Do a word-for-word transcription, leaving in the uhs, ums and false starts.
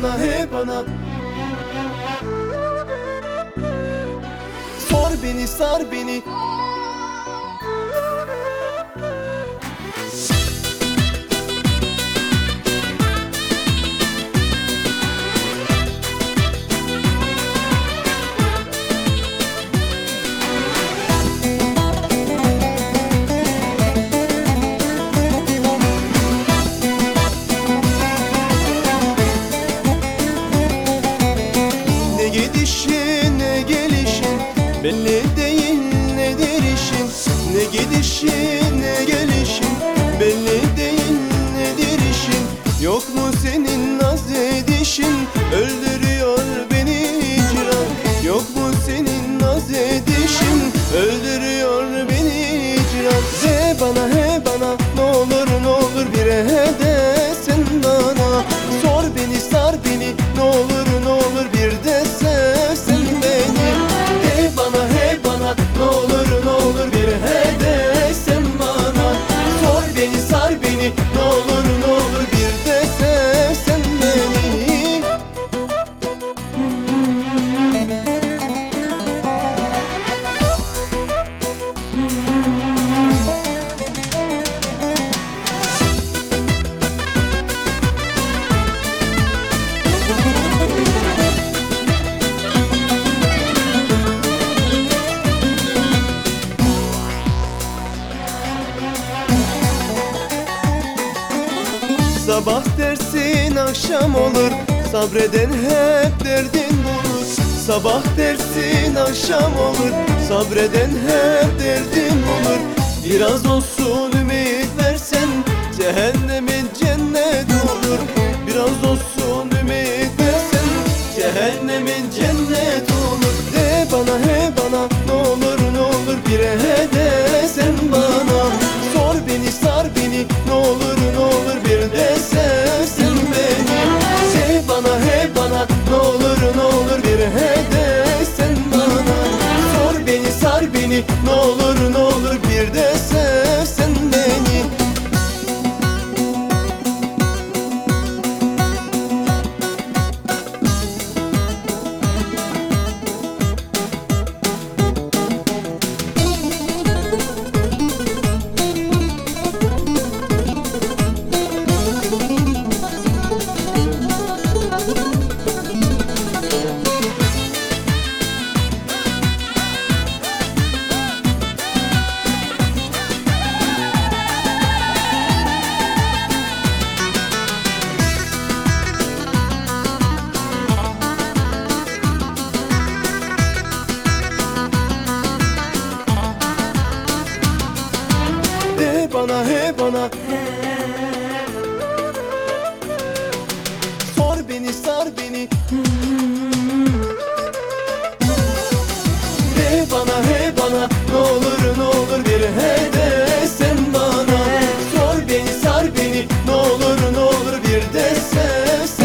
bana, he bana. Sor beni, sar beni. Ne gidişin ne gelişin belli değil, nedir işin? Ne gidişin ne gelişin belli değil, nedir işin? Yok mu senin naz edişin, öldürüyor beni hicran. Yok mu senin naz edişin, öldürüyor beni hicran. He bana, he bana, ne olur ne olur bir he de sen bana. Sor beni, sar beni, ne olur ne olur bir de sevsen beni. He bana, he bana, ne olur ne olur bir he de sen bana. Sor beni, sar beni, ne olur ne olur bir de sevsen beni. Sabah dersin akşam olur, sabreden hep derdin bulur. Sabah dersin akşam olur, sabreden hep derdin bulur. Biraz olsun ümit versen, cehennemin cennet olur. Biraz olsun ümit versen, cehennemin cennet olur. De bana, he bana, ne olur ne olur bir he de sen bana. Sor beni, sar beni, ne olur ne olur bir de sevsen beni. Sev bana, he bana, ne olur ne olur bir he de sen bana. Sor beni, sar beni, ne olur ne olur bir de sevsen beni. De bana, he bana, sor beni, sar beni. De bana, he bana, ne olur ne olur bir he de sen bana. Sor beni, sar beni, ne olur ne olur bir de sevsen.